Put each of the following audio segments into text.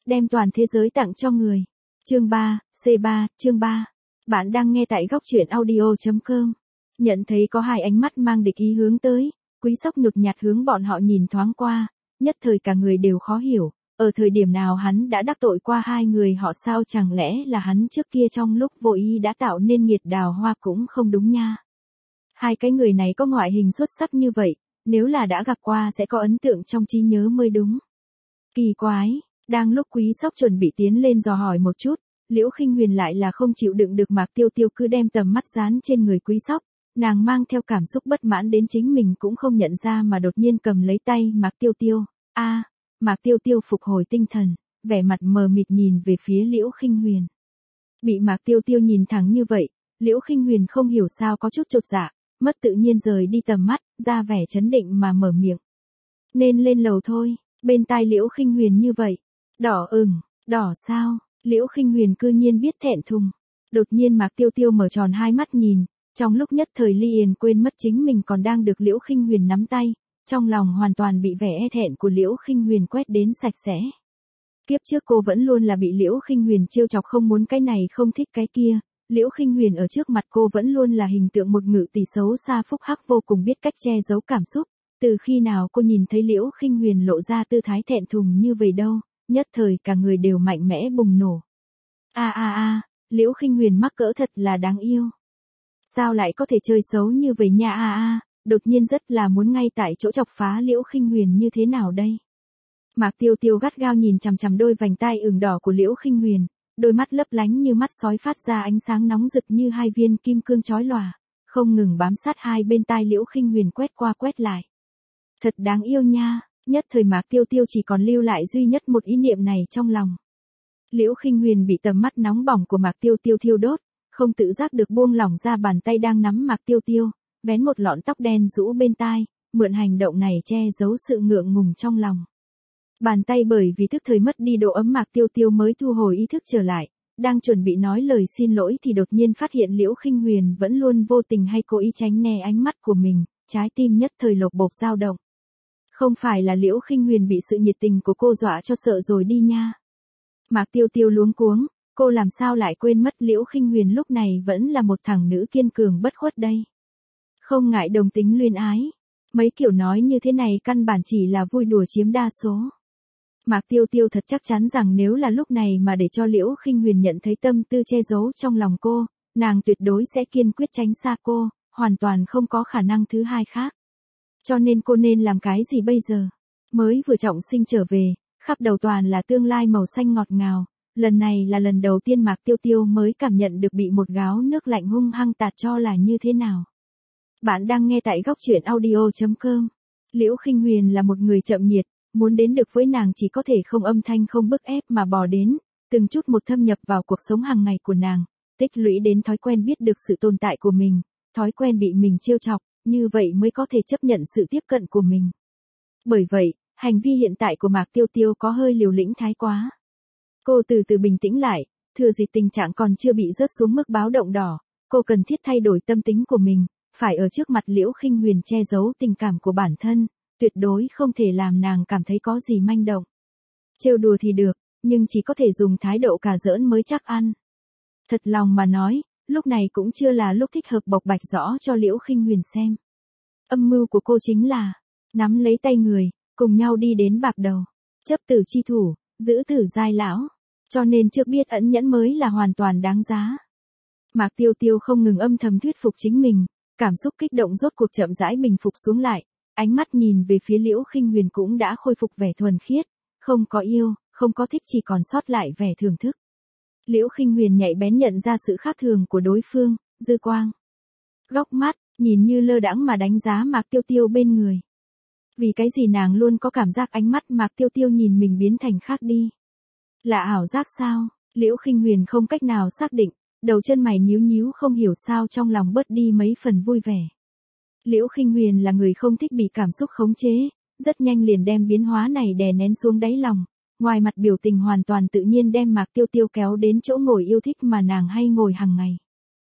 đem toàn thế giới tặng cho người. Chương 3, C3, chương 3. Bạn đang nghe tại góc truyện audio.com. Nhận thấy có hai ánh mắt mang địch ý hướng tới, Quý Sóc nhột nhạt hướng bọn họ nhìn thoáng qua, nhất thời cả người đều khó hiểu, ở thời điểm nào hắn đã đắc tội qua hai người họ, sao chẳng lẽ là hắn trước kia trong lúc vô ý đã tạo nên nghiệt đào hoa cũng không đúng nha. Hai cái người này có ngoại hình xuất sắc như vậy, nếu là đã gặp qua sẽ có ấn tượng trong trí nhớ mới đúng. Kỳ quái, đang lúc Quý Sóc chuẩn bị tiến lên dò hỏi một chút, Liễu Khinh Huyền lại là không chịu đựng được, Mạc Tiêu Tiêu cứ đem tầm mắt dán trên người Quý Sóc, nàng mang theo cảm xúc bất mãn đến chính mình cũng không nhận ra mà đột nhiên cầm lấy tay Mạc Tiêu Tiêu. Mạc Tiêu Tiêu phục hồi tinh thần, vẻ mặt mờ mịt nhìn về phía Liễu Khinh Huyền. Bị Mạc Tiêu Tiêu nhìn thẳng như vậy, Liễu Khinh Huyền không hiểu sao có chút chột dạ, mất tự nhiên rời đi tầm mắt, ra vẻ chấn định mà mở miệng. Nên lên lầu thôi. Bên tai Liễu Khinh Huyền như vậy. Đỏ sao? Liễu Khinh Huyền cư nhiên biết thẹn thùng. Đột nhiên Mạc Tiêu Tiêu mở tròn hai mắt nhìn, trong lúc nhất thời Ly Yền quên mất chính mình còn đang được Liễu Khinh Huyền nắm tay, trong lòng hoàn toàn bị vẻ e thẹn của Liễu Khinh Huyền quét đến sạch sẽ. Kiếp trước cô vẫn luôn là bị Liễu Khinh Huyền trêu chọc, không muốn cái này không thích cái kia. Liễu Khinh Huyền ở trước mặt cô vẫn luôn là hình tượng một ngự tỷ xấu xa phúc hắc, vô cùng biết cách che giấu cảm xúc. Từ khi nào cô nhìn thấy Liễu Khinh Huyền lộ ra tư thái thẹn thùng như vậy đâu, nhất thời cả người đều mạnh mẽ bùng nổ. Liễu Khinh Huyền mắc cỡ thật là đáng yêu. Sao lại có thể chơi xấu như vậy nha. Đột nhiên rất là muốn ngay tại chỗ chọc phá Liễu Khinh Huyền như thế nào đây. Mạc Tiêu Tiêu gắt gao nhìn chằm chằm đôi vành tai ửng đỏ của Liễu Khinh Huyền, đôi mắt lấp lánh như mắt sói phát ra ánh sáng nóng rực như hai viên kim cương chói lòa, không ngừng bám sát hai bên tai Liễu Khinh Huyền quét qua quét lại. Thật đáng yêu nha, nhất thời Mạc Tiêu Tiêu chỉ còn lưu lại duy nhất một ý niệm này trong lòng. Liễu Khinh Huyền bị tầm mắt nóng bỏng của Mạc Tiêu Tiêu thiêu đốt, không tự giác được buông lỏng ra bàn tay đang nắm Mạc Tiêu Tiêu, vén một lọn tóc đen rũ bên tai, mượn hành động này che giấu sự ngượng ngùng trong lòng. Bàn tay bởi vì thức thời mất đi độ ấm, Mạc Tiêu Tiêu mới thu hồi ý thức trở lại, đang chuẩn bị nói lời xin lỗi thì đột nhiên phát hiện Liễu Khinh Huyền vẫn luôn vô tình hay cố ý tránh né ánh mắt của mình, trái tim nhất thời lột bột dao động. Không phải là Liễu Khinh Huyền bị sự nhiệt tình của cô dọa cho sợ rồi đi nha. Mạc Tiêu Tiêu luống cuống, cô làm sao lại quên mất Liễu Khinh Huyền lúc này vẫn là một thằng nữ kiên cường bất khuất đây. Không ngại đồng tính luyến ái, mấy kiểu nói như thế này căn bản chỉ là vui đùa chiếm đa số. Mạc Tiêu Tiêu thật chắc chắn rằng nếu là lúc này mà để cho Liễu Khinh Huyền nhận thấy tâm tư che giấu trong lòng cô, nàng tuyệt đối sẽ kiên quyết tránh xa cô, hoàn toàn không có khả năng thứ hai khác. Cho nên cô nên làm cái gì bây giờ? Mới vừa trọng sinh trở về, khắp đầu toàn là tương lai màu xanh ngọt ngào, lần này là lần đầu tiên Mạc Tiêu Tiêu mới cảm nhận được bị một gáo nước lạnh hung hăng tạt cho là như thế nào. Bạn đang nghe tại góc truyện audio.com. Liễu Khinh Huyền là một người chậm nhiệt, muốn đến được với nàng chỉ có thể không âm thanh không bức ép mà bò đến, từng chút một thâm nhập vào cuộc sống hàng ngày của nàng, tích lũy đến thói quen biết được sự tồn tại của mình, thói quen bị mình trêu chọc, như vậy mới có thể chấp nhận sự tiếp cận của mình. Bởi vậy, hành vi hiện tại của Mạc Tiêu Tiêu có hơi liều lĩnh thái quá. Cô từ từ bình tĩnh lại, thừa dịp tình trạng còn chưa bị rớt xuống mức báo động đỏ, cô cần thiết thay đổi tâm tính của mình, phải ở trước mặt Liễu Khinh Huyền che giấu tình cảm của bản thân, tuyệt đối không thể làm nàng cảm thấy có gì manh động. Trêu đùa thì được, nhưng chỉ có thể dùng thái độ cà giỡn mới chắc ăn. Thật lòng mà nói, lúc này cũng chưa là lúc thích hợp bộc bạch rõ cho Liễu Khinh Huyền xem. Âm mưu của cô chính là nắm lấy tay người, cùng nhau đi đến bạc đầu, chấp tử chi thủ, giữ tử giai lão, cho nên trước biết ẩn nhẫn mới là hoàn toàn đáng giá. Mạc Tiêu Tiêu không ngừng âm thầm thuyết phục chính mình, cảm xúc kích động rốt cuộc chậm rãi bình phục xuống lại, ánh mắt nhìn về phía Liễu Khinh Huyền cũng đã khôi phục vẻ thuần khiết, không có yêu, không có thích, chỉ còn sót lại vẻ thưởng thức. Liễu Khinh Huyền nhạy bén nhận ra sự khác thường của đối phương, dư quang, góc mắt, nhìn như lơ đãng mà đánh giá Mạc Tiêu Tiêu bên người. Vì cái gì nàng luôn có cảm giác ánh mắt Mạc Tiêu Tiêu nhìn mình biến thành khác đi. Là ảo giác sao? Liễu Khinh Huyền không cách nào xác định, đầu chân mày nhíu nhíu không hiểu sao trong lòng bớt đi mấy phần vui vẻ. Liễu Khinh Huyền là người không thích bị cảm xúc khống chế, rất nhanh liền đem biến hóa này đè nén xuống đáy lòng, ngoài mặt biểu tình hoàn toàn tự nhiên đem Mạc Tiêu Tiêu kéo đến chỗ ngồi yêu thích mà nàng hay ngồi hàng ngày.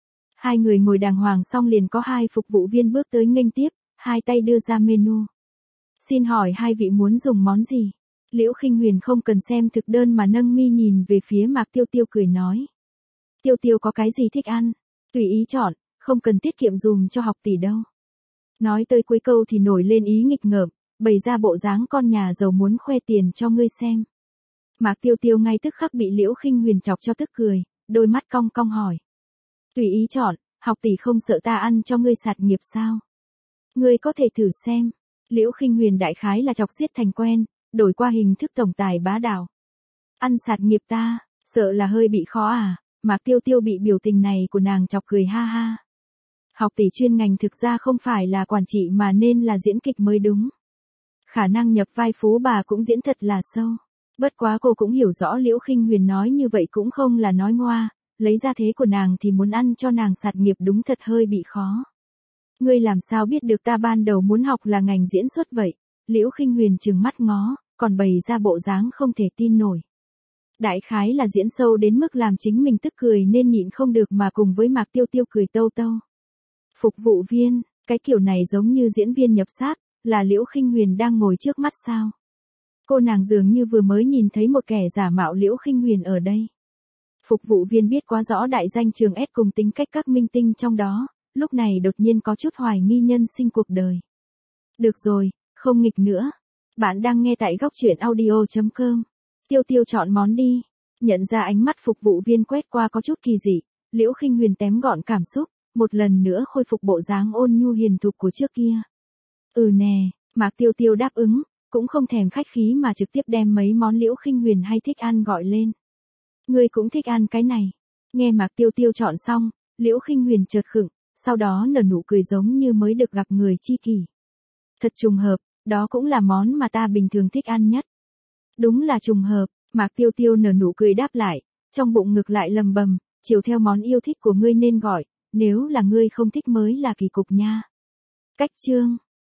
Hai người ngồi đàng hoàng xong liền có hai phục vụ viên bước tới nghênh tiếp, hai tay đưa ra menu. Xin hỏi hai vị muốn dùng món gì? Liễu Khinh Huyền không cần xem thực đơn mà nâng mi nhìn về phía Mạc Tiêu Tiêu cười nói. Tiêu Tiêu có cái gì thích ăn, tùy ý chọn, không cần tiết kiệm dùm cho học tỷ đâu. Nói tới cuối câu thì nổi lên ý nghịch ngợm, bày ra bộ dáng con nhà giàu muốn khoe tiền cho ngươi xem. Mạc Tiêu Tiêu ngay tức khắc bị Liễu Khinh Huyền chọc cho tức cười, đôi mắt cong cong hỏi. Tùy ý chọn, học tỷ không sợ ta ăn cho ngươi sạt nghiệp sao? Ngươi có thể thử xem. Liễu Khinh Huyền đại khái là chọc xiết thành quen, đổi qua hình thức tổng tài bá đạo. Ăn sạt nghiệp ta, sợ là hơi bị khó à? Mạc Tiêu Tiêu bị biểu tình này của nàng chọc cười ha ha. Học tỷ chuyên ngành thực ra không phải là quản trị mà nên là diễn kịch mới đúng. Khả năng nhập vai phú bà cũng diễn thật là sâu. Bất quá cô cũng hiểu rõ Liễu Khinh Huyền nói như vậy cũng không là nói ngoa, lấy ra thế của nàng thì muốn ăn cho nàng sạt nghiệp đúng thật hơi bị khó. Ngươi làm sao biết được ta ban đầu muốn học là ngành diễn xuất vậy? Liễu Khinh Huyền trừng mắt ngó, còn bày ra bộ dáng không thể tin nổi. Đại khái là diễn sâu đến mức làm chính mình tức cười nên nhịn không được mà cùng với Mạc Tiêu Tiêu cười tâu tâu. Phục vụ viên, cái kiểu này giống như diễn viên nhập sát, là Liễu Khinh Huyền đang ngồi trước mắt sao? Cô nàng dường như vừa mới nhìn thấy một kẻ giả mạo Liễu Khinh Huyền ở đây. Phục vụ viên biết quá rõ đại danh Trường S cùng tính cách các minh tinh trong đó, lúc này đột nhiên có chút hoài nghi nhân sinh cuộc đời. Được rồi, không nghịch nữa. Bạn đang nghe tại góc truyện audio.com. Tiêu Tiêu chọn món đi. Nhận ra ánh mắt phục vụ viên quét qua có chút kỳ dị, Liễu Khinh Huyền tém gọn cảm xúc, một lần nữa khôi phục bộ dáng ôn nhu hiền thục của trước kia. Nè, Mạc Tiêu Tiêu đáp ứng, cũng không thèm khách khí mà trực tiếp đem mấy món Liễu Khinh Huyền hay thích ăn gọi lên. Ngươi cũng thích ăn cái này. Nghe Mạc Tiêu Tiêu chọn xong, Liễu Khinh Huyền chợt khựng, sau đó nở nụ cười giống như mới được gặp người tri kỷ. Thật trùng hợp, đó cũng là món mà ta bình thường thích ăn nhất. Đúng là trùng hợp, Mạc Tiêu Tiêu nở nụ cười đáp lại, trong bụng ngực lại lầm bầm, chiều theo món yêu thích của ngươi nên gọi, nếu là ngươi không thích mới là kỳ cục nha. Cách chương